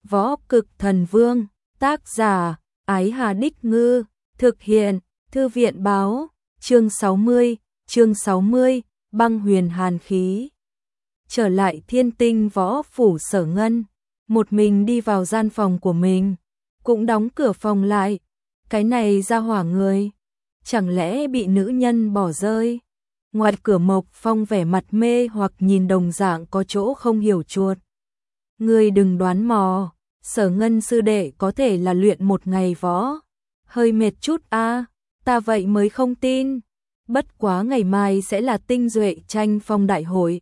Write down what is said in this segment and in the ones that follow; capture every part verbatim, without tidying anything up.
Võ Cực Thần Vương, tác giả, Ái Hà Đích Ngư, thực hiện, Thư viện Báo, chương sáu mươi, chương sáu mươi, băng huyền hàn khí. Trở lại Thiên Tinh Võ Phủ, Sở Ngân một mình đi vào gian phòng của mình, cũng đóng cửa phòng lại. Cái này ra hỏa người, chẳng lẽ bị nữ nhân bỏ rơi? Ngoài cửa Mộc Phong vẻ mặt mê hoặc nhìn đồng dạng có chỗ không hiểu chuột. Ngươi đừng đoán mò, Sở Ngân sư đệ có thể là luyện một ngày võ, hơi mệt chút a, à, ta vậy mới không tin. Bất quá ngày mai sẽ là tinh duệ tranh phong đại hội.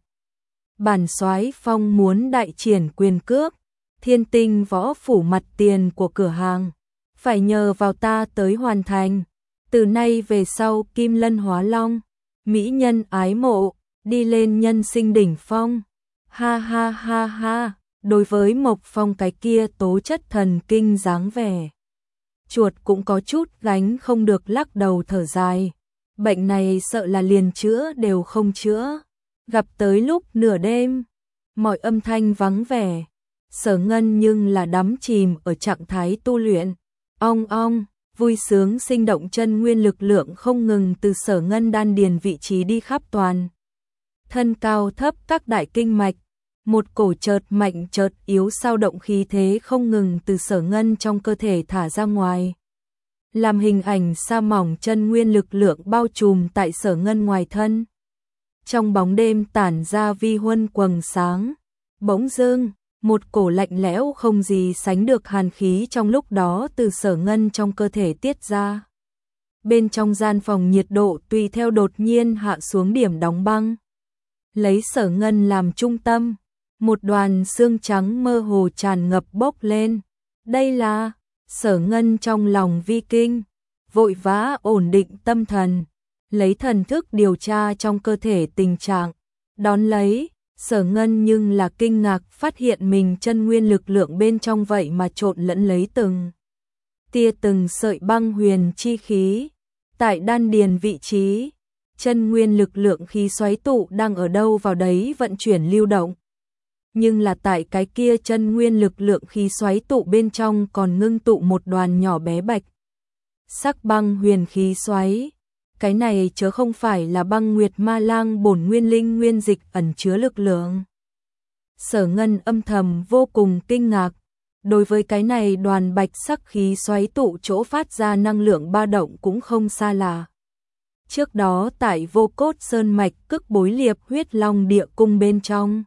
Bản soái Phong muốn đại triển quyền cước, Thiên Tinh Võ Phủ mặt tiền của cửa hàng, phải nhờ vào ta tới hoàn thành. Từ nay về sau Kim Lân Hóa Long, mỹ nhân ái mộ, đi lên nhân sinh đỉnh phong. Ha ha ha ha, đối với Mộc Phong cái kia tố chất thần kinh dáng vẻ, chuột cũng có chút gánh không được, lắc đầu thở dài. Bệnh này sợ là liền chữa đều không chữa. Gặp tới lúc nửa đêm, mọi âm thanh vắng vẻ, Sở Ngân nhưng là đắm chìm ở trạng thái tu luyện. Ong ong, vui sướng sinh động chân nguyên lực lượng không ngừng từ Sở Ngân đan điền vị trí đi khắp toàn thân cao thấp các đại kinh mạch. Một cổ chợt mạnh chợt yếu sao động khí thế không ngừng từ Sở Ngân trong cơ thể thả ra ngoài, làm hình ảnh sa mỏng chân nguyên lực lượng bao trùm tại Sở Ngân ngoài thân. Trong bóng đêm tản ra vi huân quầng sáng, bỗng dưng một cổ lạnh lẽo không gì sánh được hàn khí trong lúc đó từ Sở Ngân trong cơ thể tiết ra. Bên trong gian phòng nhiệt độ tùy theo đột nhiên hạ xuống điểm đóng băng. Lấy Sở Ngân làm trung tâm, một đoàn xương trắng mơ hồ tràn ngập bốc lên. Đây là Sở Ngân trong lòng vi kinh, vội vã ổn định tâm thần, lấy thần thức điều tra trong cơ thể tình trạng. Đón lấy, Sở Ngân nhưng là kinh ngạc phát hiện mình chân nguyên lực lượng bên trong vậy mà trộn lẫn lấy từng tia từng sợi băng huyền chi khí. Tại đan điền vị trí, chân nguyên lực lượng khí xoáy tụ đang ở đâu vào đấy vận chuyển lưu động. Nhưng là tại cái kia chân nguyên lực lượng khí xoáy tụ bên trong còn ngưng tụ một đoàn nhỏ bé bạch sắc băng huyền khí xoáy. Cái này chớ không phải là băng nguyệt ma lang bổn nguyên linh nguyên dịch ẩn chứa lực lượng. Sở Ngân âm thầm vô cùng kinh ngạc. Đối với cái này đoàn bạch sắc khí xoáy tụ chỗ phát ra năng lượng ba động cũng không xa lạ. Trước đó tại Vô Cốt Sơn mạch Cức Bối Liệp huyết long địa cung bên trong,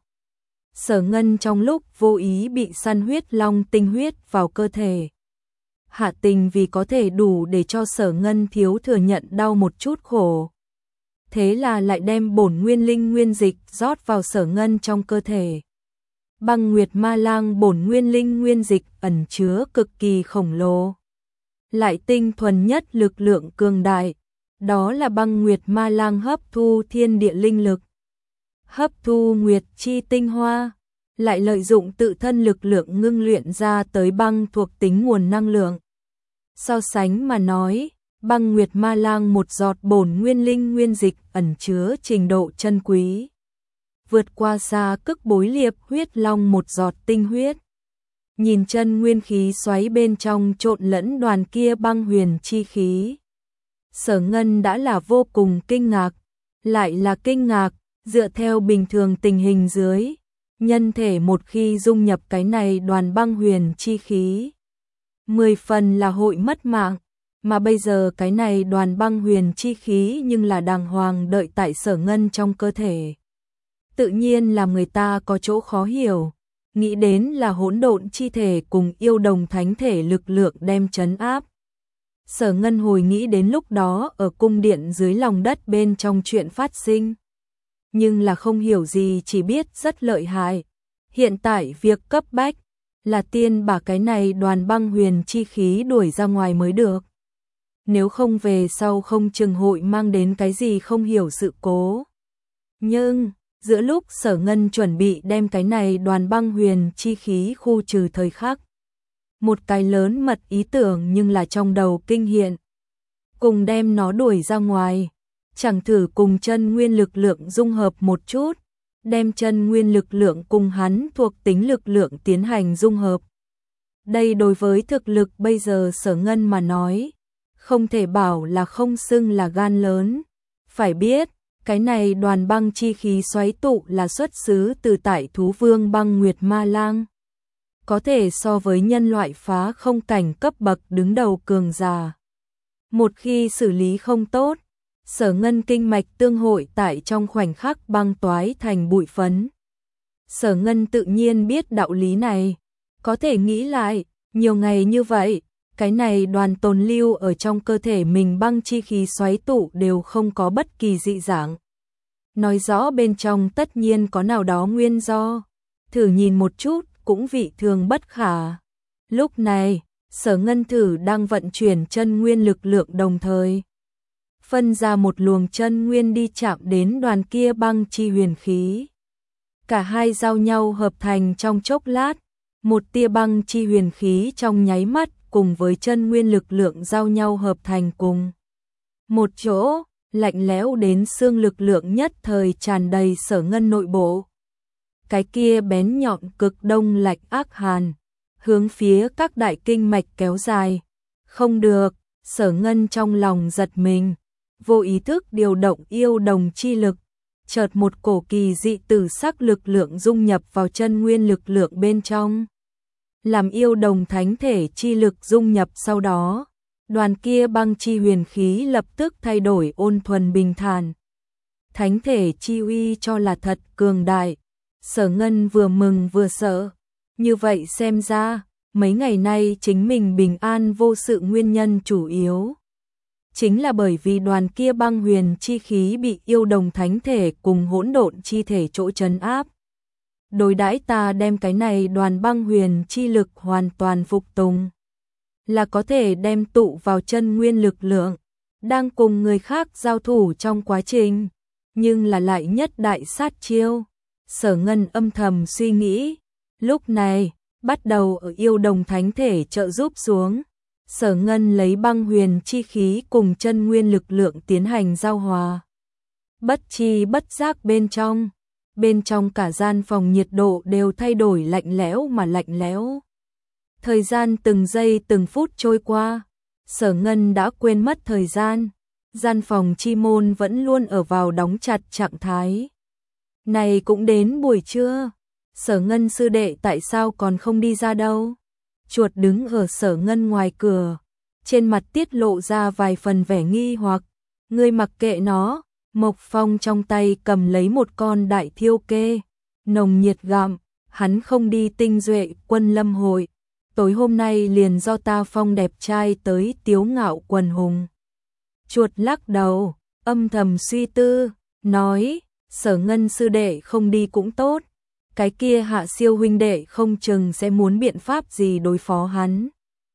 Sở Ngân trong lúc vô ý bị săn huyết long tinh huyết vào cơ thể. Hạ tình vì có thể đủ để cho Sở Ngân thiếu thừa nhận đau một chút khổ. Thế là lại đem bổn nguyên linh nguyên dịch rót vào Sở Ngân trong cơ thể. Băng Nguyệt Ma Lang bổn nguyên linh nguyên dịch ẩn chứa cực kỳ khổng lồ, lại tinh thuần nhất lực lượng cường đại. Đó là Băng Nguyệt Ma Lang hấp thu thiên địa linh lực, hấp thu nguyệt chi tinh hoa, lại lợi dụng tự thân lực lượng ngưng luyện ra tới băng thuộc tính nguồn năng lượng. So sánh mà nói, Băng Nguyệt Ma Lang một giọt bổn nguyên linh nguyên dịch ẩn chứa trình độ chân quý, vượt qua xa Cức Bối Liệp huyết long một giọt tinh huyết. Nhìn chân nguyên khí xoáy bên trong trộn lẫn đoàn kia băng huyền chi khí, Sở Ngân đã là vô cùng kinh ngạc, lại là kinh ngạc. Dựa theo bình thường tình hình dưới, nhân thể một khi dung nhập cái này đoàn băng huyền chi khí, mười phần là hội mất mạng, mà bây giờ cái này đoàn băng huyền chi khí nhưng là đàng hoàng đợi tại Sở Ngân trong cơ thể. Tự nhiên làm người ta có chỗ khó hiểu, nghĩ đến là hỗn độn chi thể cùng yêu đồng thánh thể lực lượng đem trấn áp. Sở Ngân hồi nghĩ đến lúc đó ở cung điện dưới lòng đất bên trong chuyện phát sinh, nhưng là không hiểu gì, chỉ biết rất lợi hại. Hiện tại việc cấp bách là tiên把cái này đoàn băng huyền chi khí đuổi ra ngoài mới được. Nếu không về sau không chừng hội mang đến cái gì không hiểu sự cố. Nhưng, giữa lúc Sở Ngân chuẩn bị đem cái này đoàn băng huyền chi khí khu trừ thời khắc, một cái lớn mật ý tưởng nhưng là trong đầu kinh hiện. Cùng đem nó đuổi ra ngoài, chẳng thử cùng chân nguyên lực lượng dung hợp một chút, đem chân nguyên lực lượng cùng hắn thuộc tính lực lượng tiến hành dung hợp. Đây đối với thực lực bây giờ Sở Ngân mà nói, không thể bảo là không xưng là gan lớn. Phải biết, cái này đoàn băng chi khí xoáy tụ là xuất xứ từ tại thú vương băng nguyệt ma lang. Có thể so với nhân loại phá không cảnh cấp bậc đứng đầu cường giả. Một khi xử lý không tốt, Sở Ngân kinh mạch tương hội tại trong khoảnh khắc băng toái thành bụi phấn. Sở Ngân tự nhiên biết đạo lý này, có thể nghĩ lại, nhiều ngày như vậy, cái này đoàn tồn lưu ở trong cơ thể mình băng chi khí xoáy tụ đều không có bất kỳ dị dạng. Nói rõ bên trong tất nhiên có nào đó nguyên do, thử nhìn một chút cũng vị thường bất khả. Lúc này, Sở Ngân thử đang vận chuyển chân nguyên lực lượng đồng thời. Phân ra một luồng chân nguyên đi chạm đến đoàn kia băng chi huyền khí. Cả hai giao nhau hợp thành trong chốc lát, một tia băng chi huyền khí trong nháy mắt cùng với chân nguyên lực lượng giao nhau hợp thành cùng. Một chỗ, lạnh lẽo đến xương lực lượng nhất thời tràn đầy Sở Ngân nội bộ. Cái kia bén nhọn cực đông lạnh ác hàn, hướng phía các đại kinh mạch kéo dài. Không được, Sở Ngân trong lòng giật mình, vô ý thức điều động yêu đồng chi lực, chợt một cổ kỳ dị tử sắc lực lượng dung nhập vào chân nguyên lực lượng bên trong. Làm yêu đồng thánh thể chi lực dung nhập sau đó, đoàn kia băng chi huyền khí lập tức thay đổi ôn thuần bình thản. Thánh thể chi uy cho là thật cường đại. Sở Ngân vừa mừng vừa sợ, như vậy xem ra, mấy ngày nay chính mình bình an vô sự nguyên nhân chủ yếu. Chính là bởi vì đoàn kia băng huyền chi khí bị yêu đồng thánh thể cùng hỗn độn chi thể chỗ trấn áp. Đối đãi ta đem cái này đoàn băng huyền chi lực hoàn toàn phục tùng, là có thể đem tụ vào chân nguyên lực lượng, đang cùng người khác giao thủ trong quá trình, nhưng là lại nhất đại sát chiêu. Sở Ngân âm thầm suy nghĩ, lúc này, bắt đầu ở yêu đồng thánh thể trợ giúp xuống, Sở Ngân lấy băng huyền chi khí cùng chân nguyên lực lượng tiến hành giao hòa. Bất chi bất giác bên trong, bên trong cả gian phòng nhiệt độ đều thay đổi lạnh lẽo mà lạnh lẽo. Thời gian từng giây từng phút trôi qua, Sở Ngân đã quên mất thời gian, gian phòng chi môn vẫn luôn ở vào đóng chặt trạng thái. Này cũng đến buổi trưa, Sở Ngân sư đệ tại sao còn không đi ra đâu? Chuột đứng ở Sở Ngân ngoài cửa, trên mặt tiết lộ ra vài phần vẻ nghi hoặc. Ngươi mặc kệ nó. Mộc Phong trong tay cầm lấy một con đại thiêu kê, nồng nhiệt gặm. Hắn không đi tinh duệ quân lâm hội, tối hôm nay liền do ta phong đẹp trai tới tiếu ngạo quần hùng. Chuột lắc đầu, âm thầm suy tư, nói, Sở Ngân sư đệ không đi cũng tốt, cái kia Hạ Siêu huynh đệ không chừng sẽ muốn biện pháp gì đối phó hắn.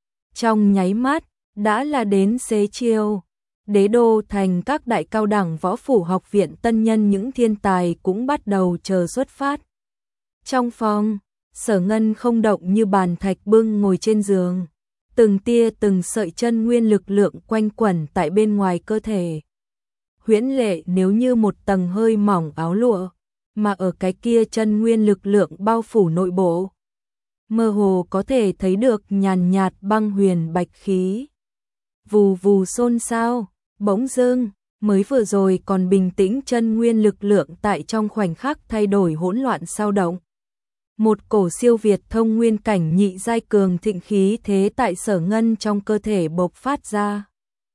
Trong nháy mắt, đã là đến xế chiều, đế đô thành các đại cao đẳng võ phủ học viện tân nhân những thiên tài cũng bắt đầu chờ xuất phát. Trong phòng, Sở Ngân không động như bàn thạch bưng ngồi trên giường, từng tia từng sợi chân nguyên lực lượng quanh quẩn tại bên ngoài cơ thể. Huyễn lệ nếu như một tầng hơi mỏng áo lụa, mà ở cái kia chân nguyên lực lượng bao phủ nội bộ. Mơ hồ có thể thấy được nhàn nhạt băng huyền bạch khí. Vù vù xôn xao, bỗng dưng, mới vừa rồi còn bình tĩnh chân nguyên lực lượng tại trong khoảnh khắc thay đổi hỗn loạn sao động. Một cổ siêu việt thông nguyên cảnh nhị giai cường thịnh khí thế tại Sở Ngân trong cơ thể bộc phát ra.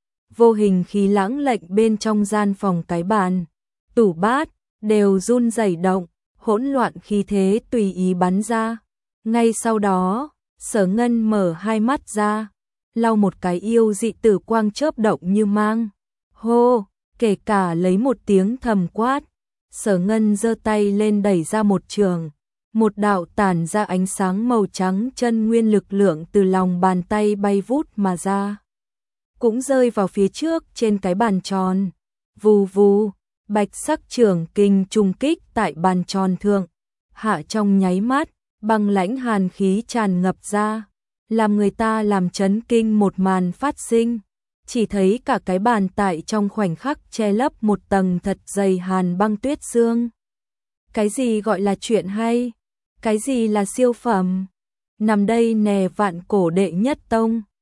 Vô hình khí lãng lệnh bên trong gian phòng cái bàn, tủ bát, đều run rẩy động, hỗn loạn khí thế tùy ý bắn ra. Ngay sau đó, Sở Ngân mở hai mắt ra, lau một cái yêu dị tử quang chớp động như mang. Hô, kể cả lấy một tiếng thầm quát, Sở Ngân giơ tay lên đẩy ra một trường. Một đạo tản ra ánh sáng màu trắng chân nguyên lực lượng từ lòng bàn tay bay vút mà ra. Cũng rơi vào phía trước trên cái bàn tròn. Vù vù, bạch sắc trường kinh trùng kích tại bàn tròn thượng. Hạ trong nháy mắt, băng lãnh hàn khí tràn ngập ra. Làm người ta làm chấn kinh một màn phát sinh. Chỉ thấy cả cái bàn tại trong khoảnh khắc che lấp một tầng thật dày hàn băng tuyết xương. Cái gì gọi là chuyện hay? Cái gì là siêu phẩm? nằm đây nè vạn cổ đệ nhất tông.